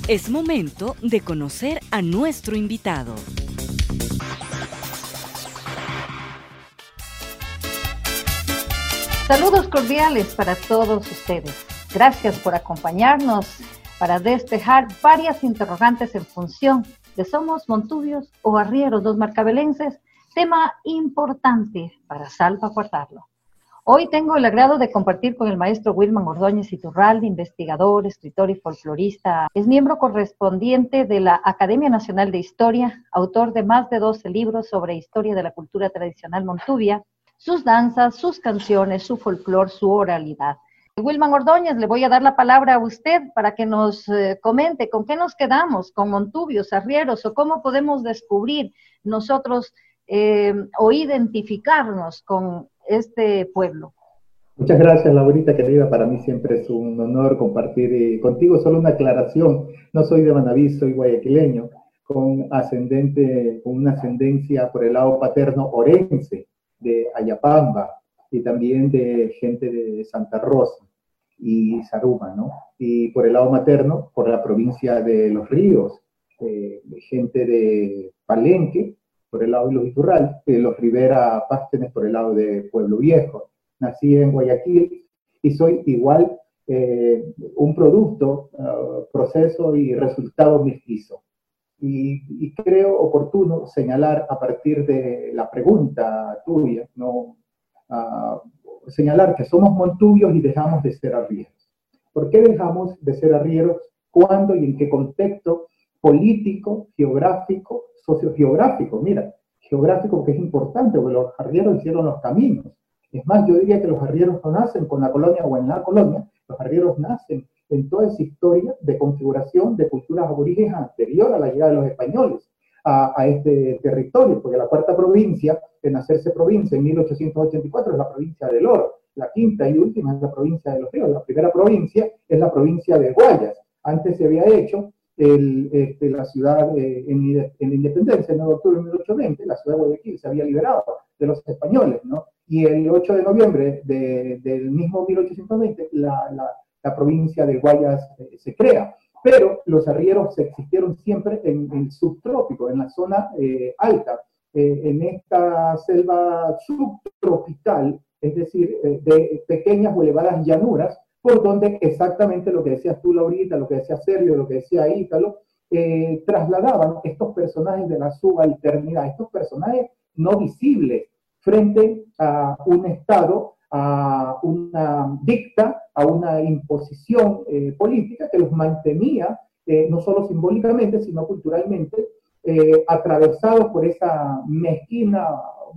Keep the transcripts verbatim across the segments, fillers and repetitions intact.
Es momento de conocer a nuestro invitado. Saludos cordiales para todos ustedes. Gracias por acompañarnos para despejar varias interrogantes en función de somos montubios o arrieros los marcabelenses, tema importante para salvaguardarlo. Hoy tengo el agrado de compartir con el maestro Wilman Ordóñez Iturralde, investigador, escritor y folclorista. Es miembro correspondiente de la Academia Nacional de Historia, autor de más de doce libros sobre historia de la cultura tradicional montubia, sus danzas, sus canciones, su folclor, su oralidad. Wilman Ordóñez, le voy a dar la palabra a usted para que nos eh, comente con qué nos quedamos, con montubios, arrieros, o cómo podemos descubrir nosotros eh, o identificarnos con este pueblo. Muchas gracias, Laurita, querida. Para mí siempre es un honor compartir eh, contigo. Solo una aclaración: no soy de Manabí, soy guayaquileño, con ascendente, con una ascendencia por el lado paterno orense, de Ayapamba, y también de gente de Santa Rosa y Zaruma, ¿no? Y por el lado materno, por la provincia de Los Ríos, eh, gente de Palenque, por el lado de los Iturralde, eh, los Rivera Pástenes por el lado de Pueblo Viejo. Nací en Guayaquil y soy igual eh, un producto, uh, proceso y resultado mestizo. Y, y creo oportuno señalar a partir de la pregunta tuya, ¿no? Uh, señalar que somos montubios y dejamos de ser arrieros. ¿Por qué dejamos de ser arrieros? ¿Cuándo y en qué contexto político, geográfico, sociogeográfico? Mira, geográfico porque es importante, porque los arrieros hicieron los caminos. Es más, yo diría que los arrieros no nacen con la colonia o en la colonia, los arrieros nacen en toda esa historia de configuración de culturas aborígenes anterior a la llegada de los españoles a, a este territorio, porque la cuarta provincia, en hacerse provincia en mil ochocientos ochenta y cuatro, es la provincia del Oro, la quinta y última es la provincia de Los Ríos, la primera provincia es la provincia de Guayas. Antes se había hecho el, este, la ciudad eh, en, en la independencia, el nueve de octubre de mil ochocientos veinte, la ciudad de Guayaquil se había liberado de los españoles, ¿no? Y el ocho de noviembre de, del mismo mil ochocientos veinte, la, la, la provincia de Guayas eh, se crea. Pero los arrieros existieron siempre en el subtrópico, en la zona eh, alta, eh, en esta selva subtropical, es decir, eh, de pequeñas o elevadas llanuras, por donde exactamente lo que decías tú, Laurita, lo que decía Sergio, lo que decía Ítalo, eh, trasladaban estos personajes de la subalternidad, estos personajes no visibles, frente a un Estado, a una dicta, a una imposición eh, política que los mantenía, eh, no solo simbólicamente, sino culturalmente, eh, atravesados por esa mezquina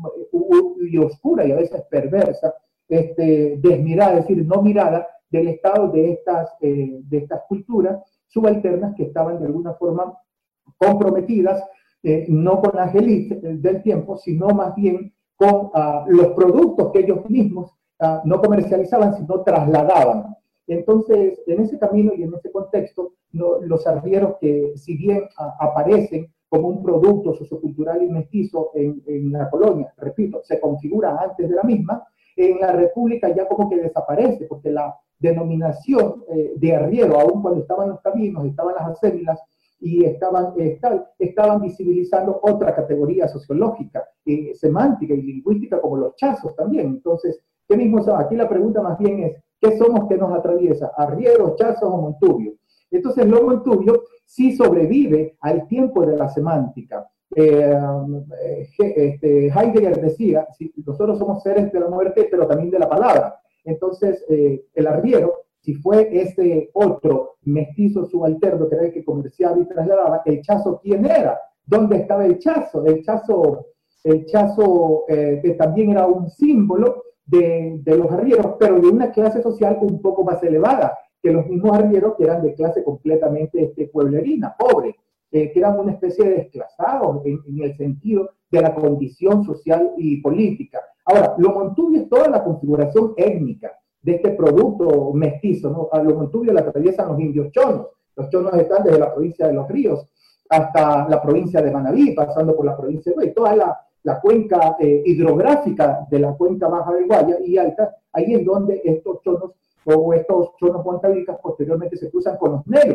y oscura y a veces perversa, este, desmirada, es decir, no mirada del Estado de estas, eh, de estas culturas subalternas que estaban de alguna forma comprometidas, eh, no con las élites del tiempo, sino más bien con uh, los productos que ellos mismos uh, no comercializaban, sino trasladaban. Entonces, en ese camino y en ese contexto, no, los arrieros que, si bien uh, aparecen como un producto sociocultural y mestizo en, en la colonia, repito, se configura antes de la misma, en la República ya como que desaparece, porque la denominación eh, de arriero, aun cuando estaban los caminos, estaban las acémilas, y estaban, estaban, estaban visibilizando otra categoría sociológica, eh, semántica y lingüística, como los chazos también. Entonces, ¿qué mismo son? Aquí la pregunta más bien es, ¿qué somos que nos atraviesa? ¿Arrieros, chazos o montubios? Entonces, lo montubio sí sobrevive al tiempo de la semántica. Eh, eh, este, Heidegger decía, si nosotros somos seres de la muerte, pero también de la palabra. Entonces, eh, el arriero, si fue ese otro mestizo subalterno que era el que comerciaba y trasladaba, el chazo, ¿quién era? ¿Dónde estaba el chazo? El chazo, el chazo eh, que también era un símbolo de, de los arrieros, pero de una clase social un poco más elevada que los mismos arrieros que eran de clase completamente este, pueblerina, pobre, eh, que eran una especie de desclasados en, en el sentido de la condición social y política. Ahora, lo montubio es toda la configuración étnica de este producto mestizo, ¿no? A los montubios la atraviesan los indios chonos. Los chonos están desde la provincia de Los Ríos hasta la provincia de Manabí, pasando por la provincia de Guay, toda la, la cuenca eh, hidrográfica de la cuenca baja de Guaya y alta, ahí es donde estos chonos o estos chonos huancavicas posteriormente se cruzan con los negros,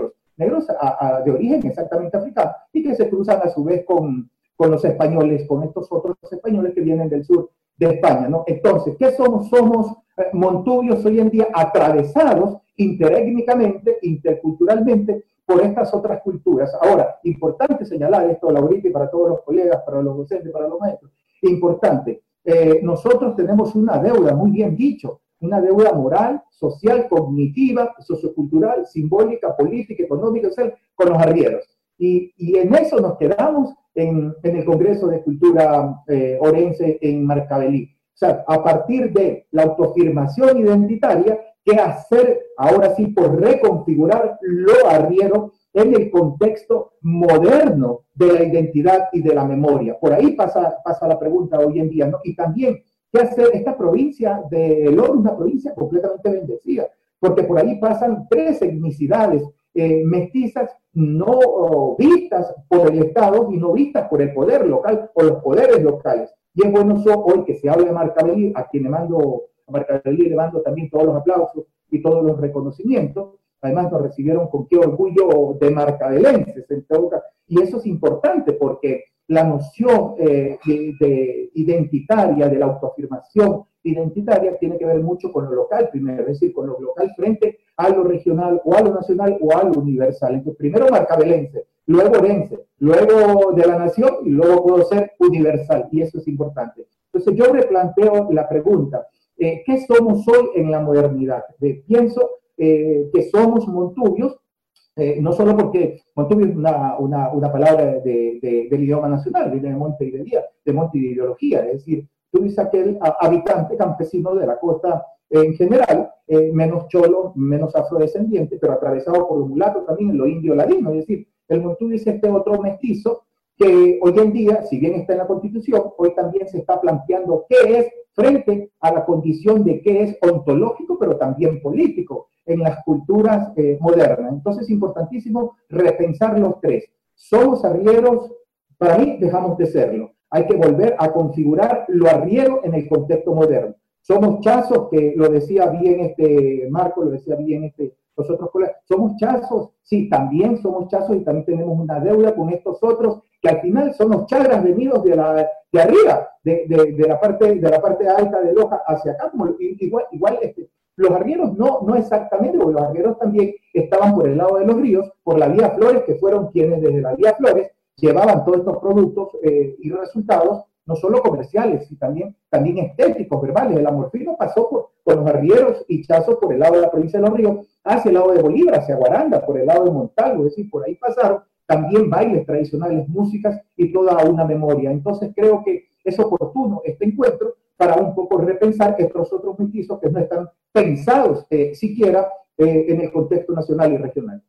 negros a, a, de origen exactamente africano, y que se cruzan a su vez con, con los españoles, con estos otros españoles que vienen del sur de España, ¿no? Entonces, ¿qué somos? Somos eh, montubios hoy en día atravesados interétnicamente, interculturalmente, por estas otras culturas. Ahora, importante señalar esto, Laurita, y para todos los colegas, para los docentes, para los maestros, importante, eh, nosotros tenemos una deuda, muy bien dicho, una deuda moral, social, cognitiva, sociocultural, simbólica, política, económica, social, con los arrieros. Y, y en eso nos quedamos en, en el Congreso de Cultura eh, Orense en Marcavelí. O sea, a partir de la autoafirmación identitaria, ¿qué hacer ahora sí por reconfigurar lo arriero en el contexto moderno de la identidad y de la memoria? Por ahí pasa, pasa la pregunta hoy en día, ¿no? Y también, ¿qué hacer? Esta provincia de El Oro es una provincia completamente bendecida, porque por ahí pasan tres etnicidades eh, mestizas no oh, vistas por el Estado y no vistas por el poder local o los poderes locales. Y es bueno so, hoy que se hable de Marcavelí, a quien le mando, a Marcavelí le mando también todos los aplausos y todos los reconocimientos. Además nos recibieron con qué orgullo de marcavelenses, en todo caso. Y eso es importante porque la noción eh, de, de identitaria, de la autoafirmación identitaria, tiene que ver mucho con lo local primero, es decir, con lo local frente a lo regional o a lo nacional o a lo universal. Entonces, primero marcavelense, luego orense, luego de la nación y luego puedo ser universal, y eso es importante. Entonces yo replanteo la pregunta, eh, ¿qué somos hoy en la modernidad? Eh, pienso eh, que somos montubios, eh, no solo porque montubio es una, una, una palabra de, de, del idioma nacional, viene de monte y de día, de monte y de ideología, es decir, tú dices aquel habitante campesino de la costa en general, eh, menos cholo, menos afrodescendiente, pero atravesado por los mulatos también en lo indio ladino, es decir, el montubio es este otro mestizo que hoy en día, si bien está en la Constitución, hoy también se está planteando qué es frente a la condición de qué es ontológico, pero también político en las culturas eh, modernas. Entonces es importantísimo repensar los tres. Somos arrieros, para mí dejamos de serlo. Hay que volver a configurar lo arriero en el contexto moderno. Somos chazos, que lo decía bien este Marco, lo decía bien este, los otros colegas. Somos chazos, sí, también somos chazos y también tenemos una deuda con estos otros que al final son los chagras venidos de, la, de arriba, de, de, de, la parte, de la parte alta de Loja hacia acá, como igual, igual este, los arrieros no, no exactamente, porque los arrieros también estaban por el lado de los ríos, por la vía Flores, que fueron quienes desde la vía Flores llevaban todos estos productos eh, y resultados, no solo comerciales, sino también, también estéticos, verbales. El amorfino pasó por, por los arrieros y chazos por el lado de la provincia de Los Ríos, hacia el lado de Bolívar, hacia Guaranda, por el lado de Montalvo, es decir, por ahí pasaron también bailes tradicionales, músicas y toda una memoria. Entonces creo que es oportuno este encuentro para un poco repensar estos otros mestizos que no están pensados eh, siquiera eh, en el contexto nacional y regional.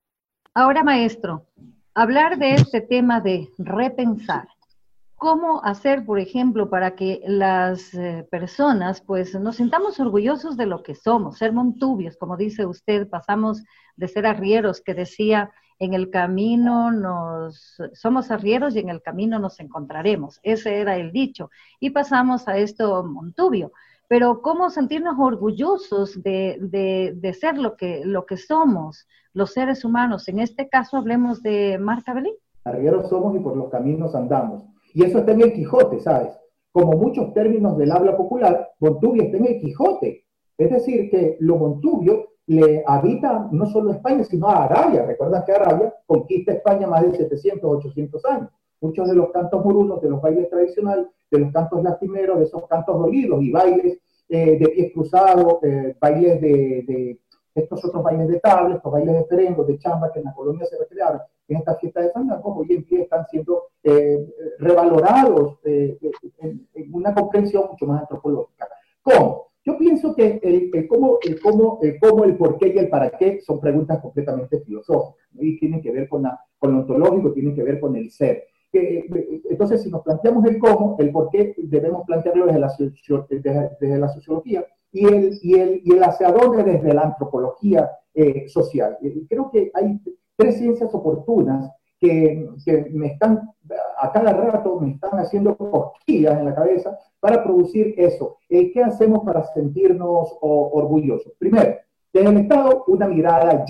Ahora, maestro, hablar de este tema de repensar. ¿Cómo hacer, por ejemplo, para que las eh, personas pues nos sintamos orgullosos de lo que somos, ser montubios, como dice usted, pasamos de ser arrieros, que decía, en el camino nos, somos arrieros y en el camino nos encontraremos, ese era el dicho, y pasamos a esto montubio, pero ¿cómo sentirnos orgullosos de, de, de ser lo que, lo que somos, los seres humanos? En este caso hablemos de Marcavelí. Arrieros somos y por los caminos andamos. Y eso está en el Quijote, ¿sabes? Como muchos términos del habla popular, montubio está en el Quijote. Es decir, que lo montubio le habita no solo a España, sino a Arabia. Recuerdan que Arabia conquista España más de setecientos, ochocientos años. Muchos de los cantos morunos, de los bailes tradicionales, de los cantos lastimeros, de esos cantos dolidos y bailes eh, de pies cruzados, eh, bailes de, de estos otros bailes de tabla, estos bailes de ferengos, de chamba que en la colonia se recrearon en esta fiesta de fandango, hoy en día están siendo eh, revalorados eh, en, en una comprensión mucho más antropológica. ¿Cómo? Yo pienso que el, el, cómo, el, cómo, el cómo, el por qué y el para qué son preguntas completamente filosóficas, ¿no? Y tienen que ver con, la, con lo ontológico, tienen que ver con el ser. Eh, entonces, si nos planteamos el cómo, el por qué, debemos plantearlo desde la, socio, desde, desde la sociología y el, y, el, y el hacia dónde desde la antropología eh, social. Eh, creo que hay tres ciencias oportunas que, que me están, a cada rato me están haciendo cosquillas en la cabeza para producir eso. Eh, ¿Qué hacemos para sentirnos o, orgullosos? Primero, desde el Estado, una mirada ya.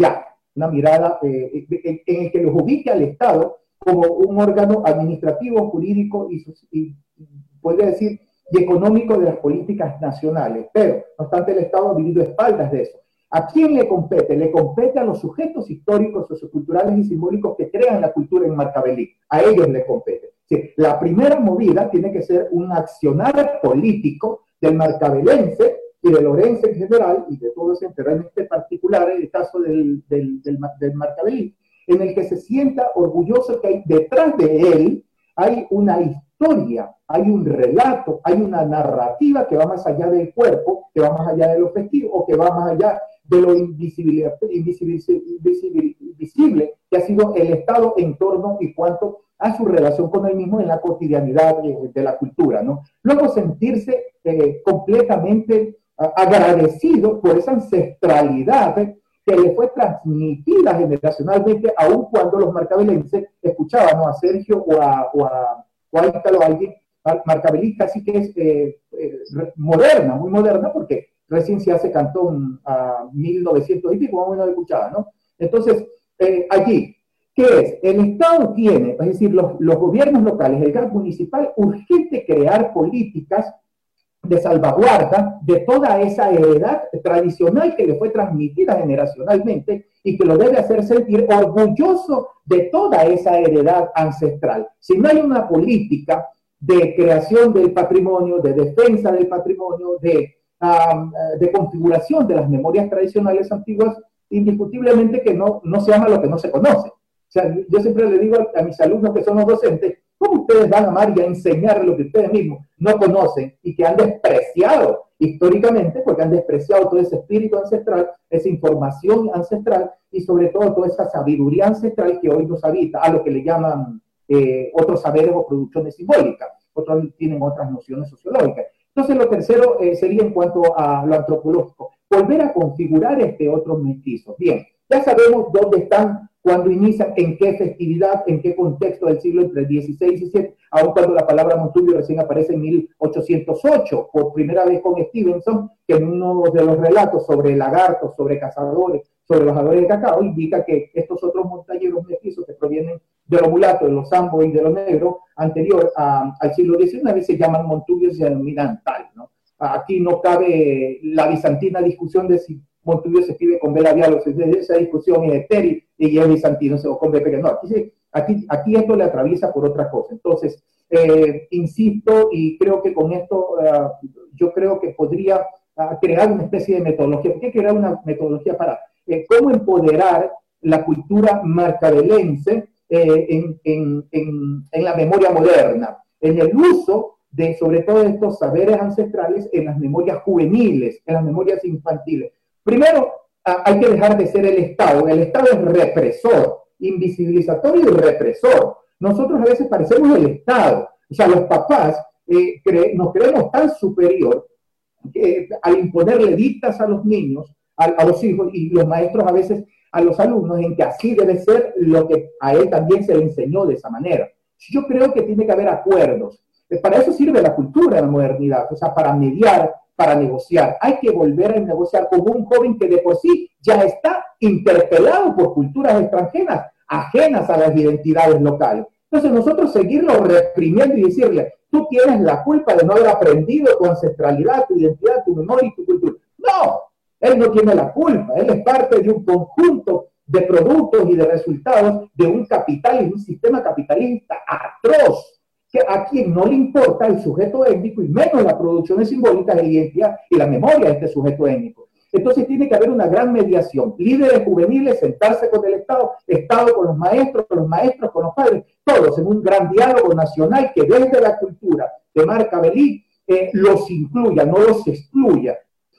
una mirada eh, en, en el que los ubique al Estado como un órgano administrativo, jurídico y, y podría decir, y económico de las políticas nacionales. Pero, no obstante, el Estado ha vivido espaldas de eso. ¿A quién le compete? Le compete a los sujetos históricos, socioculturales y simbólicos que crean la cultura en Marcabelic. A ellos le compete. Sí, la primera movida tiene que ser un accionar político del marcabelense y del orense en general, y de todos en realmente particular, en el caso del, del, del, del Marcabelic, en el que se sienta orgulloso que hay, detrás de él hay una historia, hay un relato, hay una narrativa que va más allá del cuerpo, que va más allá de lo festivo, o que va más allá de lo invisible, invisible, invisible, invisible que ha sido el Estado en torno y cuanto a su relación con él mismo en la cotidianidad de, de la cultura, ¿no? Luego sentirse eh, completamente uh, agradecido por esa ancestralidad eh, que le fue transmitida generacionalmente, aun cuando los marcabelenses escuchaban, ¿no?, a Sergio o a, o a, o a Ítalo, alguien, Marcabelic casi que es eh, eh, moderna, muy moderna, porque recién se hace Cantón a mil novecientos y pico, más o menos escuchaba, ¿no? Entonces, eh, allí, ¿qué es? El Estado tiene, es decir, los, los gobiernos locales, el G A C municipal, urgente crear políticas de salvaguarda de toda esa heredad tradicional que le fue transmitida generacionalmente y que lo debe hacer sentir orgulloso de toda esa heredad ancestral. Si no hay una política de creación del patrimonio, de defensa del patrimonio, de, um, de configuración de las memorias tradicionales antiguas, indiscutiblemente que no, no se ama lo que no se conoce. O sea, yo siempre le digo a, a mis alumnos que son los docentes, ¿cómo ustedes van a amar y a enseñar lo que ustedes mismos no conocen y que han despreciado históricamente, porque han despreciado todo ese espíritu ancestral, esa información ancestral y sobre todo toda esa sabiduría ancestral que hoy nos habita, a lo que le llaman eh, otros saberes o producciones simbólicas, otros tienen otras nociones sociológicas. Entonces lo tercero eh, sería en cuanto a lo antropológico, volver a configurar este otro mestizo. Bien, ya sabemos dónde están, cuando inician, en qué festividad, en qué contexto del siglo entre dieciséis y diecisiete, aun cuando la palabra Montubio recién aparece en mil ochocientos ocho, por primera vez con Stevenson, que en uno de los relatos sobre lagartos, sobre cazadores, sobre los bajadores de cacao, indica que estos otros montañeros mestizos que provienen de los mulatos, de los zambos y de los negros, anterior a, al siglo diecinueve, se llaman Montubios y se denominan tal, ¿no? Aquí no cabe la bizantina discusión de si Montubio se escribe con B labial, o sea, esa discusión es estéril y es bizantino, o con B pequeño. No, aquí, aquí, aquí esto le atraviesa por otra cosa. Entonces, eh, insisto, y creo que con esto uh, yo creo que podría uh, crear una especie de metodología. ¿Por qué crear una metodología para eh, cómo empoderar la cultura marcabelense eh, en, en, en, en la memoria moderna, en el uso de, sobre todo, estos saberes ancestrales en las memorias juveniles, en las memorias infantiles? Primero, hay que dejar de ser el Estado. El Estado es represor, invisibilizatorio y represor. Nosotros a veces parecemos el Estado. O sea, los papás eh, cre nos creemos tan superior que, al imponerle dictas a los niños, a, a los hijos, y los maestros a veces a los alumnos, en que así debe ser lo que a él también se le enseñó de esa manera. Yo creo que tiene que haber acuerdos. Para eso sirve la cultura de la modernidad, o sea, para mediar, para negociar. Hay que volver a negociar con un joven que de por sí ya está interpelado por culturas extranjeras, ajenas a las identidades locales. Entonces nosotros seguirlo reprimiendo y decirle, tú tienes la culpa de no haber aprendido tu ancestralidad, tu identidad, tu memoria y tu cultura. No, él no tiene la culpa, él es parte de un conjunto de productos y de resultados de un capital y un sistema capitalista atroz, que a quien no le importa el sujeto étnico y menos las producciones simbólicas de la identidad y la memoria de este sujeto étnico. Entonces tiene que haber una gran mediación, líderes juveniles, sentarse con el Estado, Estado con los maestros, los maestros con los padres, todos en un gran diálogo nacional que desde la cultura de Marcabelic eh, los incluya, no los excluya.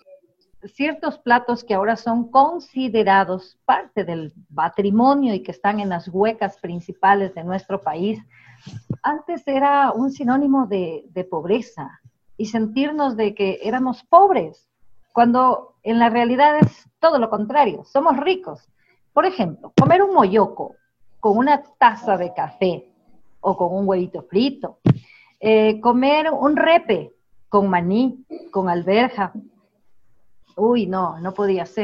Ciertos platos que ahora son considerados parte del patrimonio y que están en las huecas principales de nuestro país, antes era un sinónimo de, de pobreza y sentirnos de que éramos pobres, cuando en la realidad es todo lo contrario, somos ricos. Por ejemplo, comer un moyoco con una taza de café o con un huevito frito, eh, comer un repe con maní, con alberja. Uy, no, no podía ser.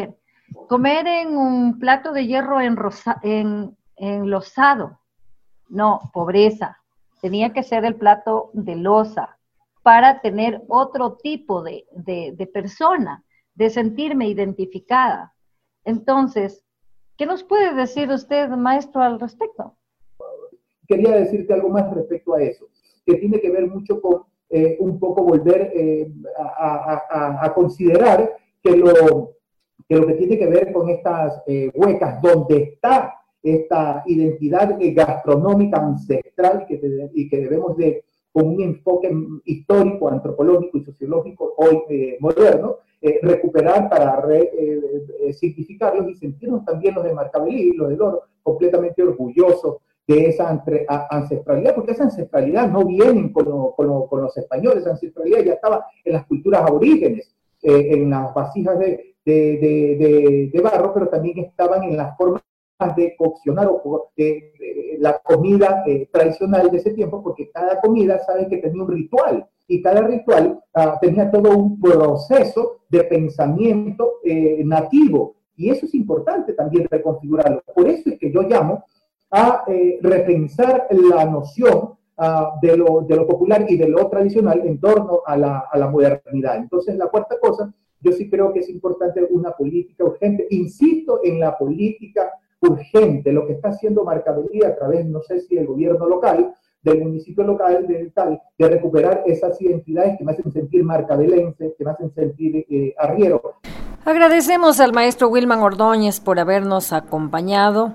Comer en un plato de hierro enrosa, en, enlosado, no, pobreza. Tenía que ser el plato de loza para tener otro tipo de, de, de persona, de sentirme identificada. Entonces, ¿qué nos puede decir usted, maestro, al respecto? Quería decirte algo más respecto a eso, que tiene que ver mucho con eh, un poco volver eh, a, a, a, a considerar que lo, que lo que tiene que ver con estas eh, huecas, donde está esta identidad gastronómica ancestral que te, y que debemos de, con un enfoque histórico, antropológico y sociológico hoy eh, moderno, eh, recuperar para re, eh, eh, significarlos y sentirnos también los de Marcavelí, los del Oro, completamente orgullosos de esa entre, a, ancestralidad, porque esa ancestralidad no viene con, lo, con, lo, con los españoles, esa ancestralidad ya estaba en las culturas aborígenes, eh, en las vasijas de, de, de, de, de barro, pero también estaban en las formas de coccionar o de, de la comida eh, tradicional de ese tiempo, porque cada comida sabe que tenía un ritual y cada ritual uh, tenía todo un proceso de pensamiento eh, nativo, y eso es importante también reconfigurarlo. Por eso es que yo llamo a eh, repensar la noción uh, de, lo, de lo popular y de lo tradicional en torno a la, a la modernidad. Entonces, la cuarta cosa, yo sí creo que es importante una política urgente. Insisto en la política urgente, lo que está haciendo Marcavelí a través, no sé si del gobierno local, del municipio local, de tal, de recuperar esas identidades que me hacen sentir marcabelense, que me hacen sentir eh, arriero. Agradecemos al maestro Wilman Ordóñez por habernos acompañado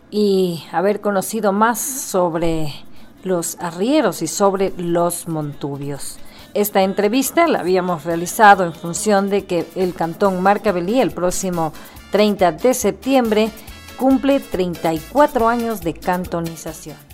y haber conocido más sobre los arrieros y sobre los montubios. Esta entrevista la habíamos realizado en función de que el cantón Marcavelí el próximo treinta de septiembre cumple treinta y cuatro años de cantonización.